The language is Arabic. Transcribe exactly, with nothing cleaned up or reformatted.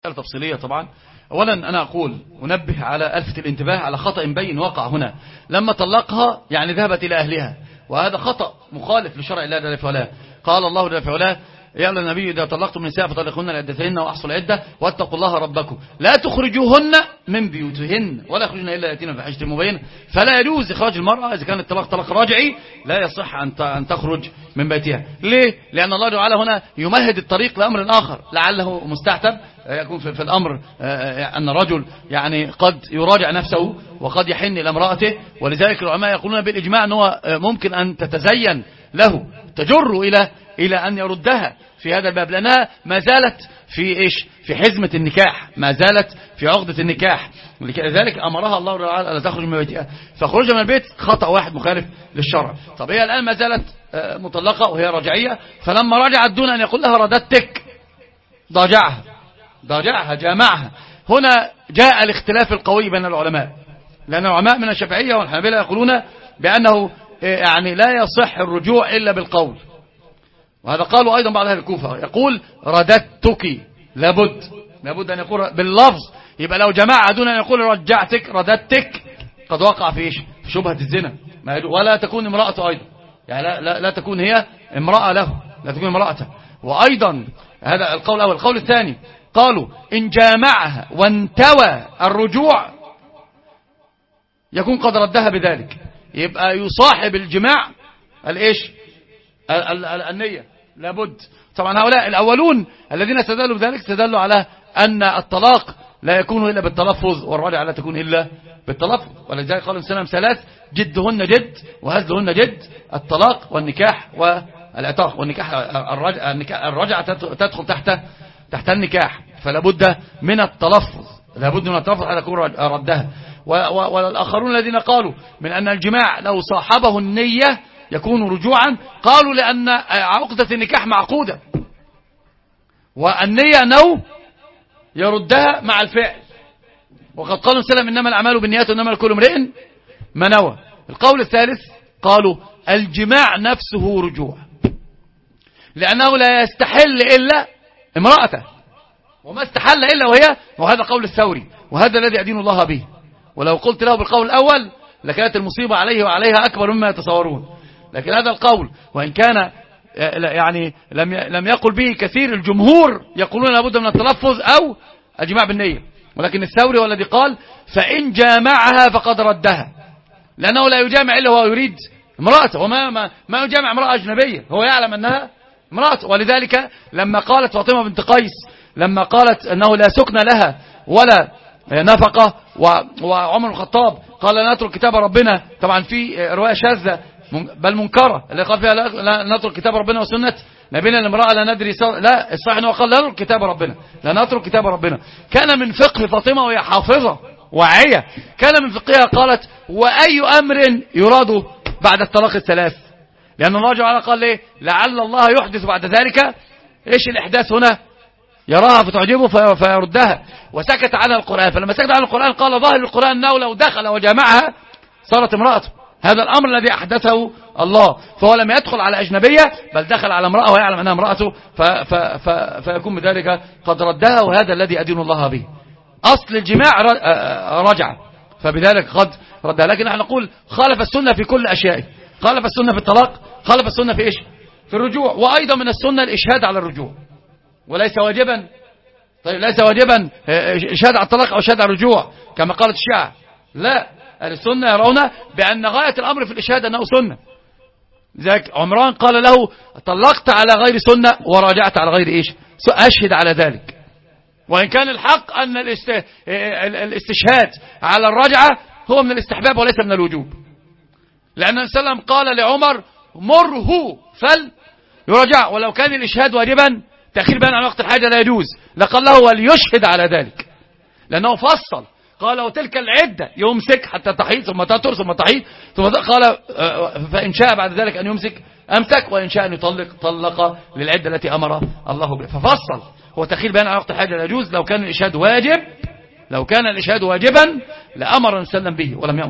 تفصيلية طبعا. أولا أنا أقول أنبه على ألفت الانتباه على خطأ بين وقع هنا. لما طلقها يعني ذهبت إلى أهلها، وهذا خطأ مخالف لشرع الله جل في علاه. قال الله جل في علاه: يا أيها النبي إذا طلقتم النساء فطلقوهن لعدتهن وأحصوا العدة واتقوا الله ربكم لا تخرجوهن من بيوتهن ولا يخرجن إلا يأتين بفاحشة مبينة. فلا يجوز إخراج المرأة إذا كان الطلاق طلاق راجعي، لا يصح أن تخرج من بيتها. ليه؟ لأن الله تعالى هنا يمهد الطريق لأمر آخر لعله مستحتب يكون في الأمر أن الرجل يعني قد يراجع نفسه وقد يحن إلى امرأته. ولذلك العلماء يقولون بالإجماع أنه ممكن أن تتزين له تجر إلى إلى أن يردها في هذا الباب، لأنها ما زالت في إيش في حزمة النكاح، ما زالت في عقدة النكاح. لذلك أمرها الله تعالى ألا تخرج من بيتها، فخروجها من البيت خطأ واحد مخالف للشرع. طب هي الآن ما زالت مطلقة وهي رجعية، فلما رجعت دون أن يقول لها رددتك ضاجعها ضاجعها جامعها. هنا جاء الاختلاف القوي بين العلماء، لأن العلماء من الشافعية والحنابلة يقولون بأنه يعني لا يصح الرجوع إلا بالقول، وهذا قالوا أيضا بعض أهل الكوفة يقول رددتك، لابد لابد أن يقول باللفظ. يبقى لو جماعة دون أن يقول رجعتك رددتك قد وقع في إيش في شبهة الزنا، ولا تكون امرأته أيضا، يعني لا, لا, لا تكون هي امرأة له، لا تكون امرأته. وأيضا هذا القول الأول. القول الثاني قالوا إن جامعها وانتوى الرجوع يكون قد ردها بذلك، يبقى يصاحب الجماع الإيش النية لابد. طبعا هؤلاء الأولون الذين استدلوا بذلك استدلوا على أن الطلاق لا يكون إلا بالتلفظ والرجعة لا تكون إلا بالتلفظ. ولذلك قال السلام ثلاث جدهن جد وهزلهن جد: الطلاق والنكاح والعتاق. والنكاح الرجعة تدخل تحت تحت النكاح، فلا بد من التلفظ، لا بد من التلفظ حتى يكون ردها. والآخرون الذين قالوا من أن الجماع لو صاحبه النية يكون رجوعا، قالوا لأن عقدة النكاح معقودة والنية أنه يردها مع الفعل، وقد قالوا السلام إنما الأعمال بالنيات وإنما لكل امرئ ما نوى. القول الثالث قالوا الجماع نفسه رجوع، لأنه لا يستحل إلا امرأته، وما استحل إلا وهي، وهذا قول الثوري وهذا الذي أدين الله به. ولو قلت له بالقول الأول لكانت المصيبة عليه وعليها أكبر مما يتصورون. لكن هذا القول وإن كان يعني لم لم يقل به كثير، الجمهور يقولون لابد من التلفظ أو الجماع بالنية، ولكن الثوري والذي قال فإن جامعها فقد ردها، لأنه لا يجامع إلا وهو يريد امرأته، وما ما, ما يجامع امرأة أجنبية، هو يعلم أنها امرأته. ولذلك لما قالت فاطمة بنت قيس لما قالت أنه لا سكن لها ولا نفقة، وعمر الخطاب قال لا نترك كتاب ربنا، طبعا في رواية شاذة بل منكرة اللي قال فيها لا نترك كتاب ربنا وسنة نبينا الامرأة لا ندري سو... لا الصحيح انه قال لا نترك كتاب ربنا لا نترك كتاب ربنا. كان من فقه فاطمة وهي حافظة واعية، كان من فقهها قالت وأي أمر يراد بعد الطلاق الثلاث، لأن الله جل قال ليه لعل الله يحدث بعد ذلك ايش الإحداث هنا، يراها فتعجبه في... فيردها، وسكت على القرآن. فلما سكت على القرآن قال ظاهر القرآن أنه لو دخل وجامعها صارت امرأته. هذا الأمر الذي أحدثه الله، فهو لم يدخل على أجنبية بل دخل على امرأة ويعلم أنها امرأته، ف... ف... ف... فيكون بذلك قد ردها، وهذا الذي أدين الله به. أصل الجماع رجع، فبذلك قد ردها. لكن نحن نقول خالف السنة في كل أشيائه، خالف السنة في الطلاق، خالف السنة في إيش في الرجوع. وأيضا من السنة الإشهاد على الرجوع، وليس واجبا طيب ليس واجبا إشهاد على الطلاق أو إشهاد على الرجوع كما قالت الشيعة، لا، السنة يرون بأن غاية الأمر في الإشهاد أنه سنة. لذلك عمران قال له طلقت على غير سنة وراجعت على غير إيش، أشهد على ذلك. وإن كان الحق أن الاستشهاد على الرجعة هو من الاستحباب وليس من الوجوب، لأن النبي صلى الله عليه وسلم قال لعمر مره فل يراجع، ولو كان الإشهاد واجبا تأخير بيان عن وقت الحاجة لا يجوز، لقال له وليشهد على ذلك، لأنه فصل قال وتلك العدة يمسك حتى تحيض ثم تطهر ثم تحيض ثم قال فإن شاء بعد ذلك أن يمسك أمسك، وإن شاء أن يطلق طلق للعدة التي أمر الله بها. ففصل، هو تأخير بيان عن وقت الحاجة لا يجوز. لو كان الإشهاد واجب لو كان الإشهاد واجبا لأمر وسلم به ولم يأمر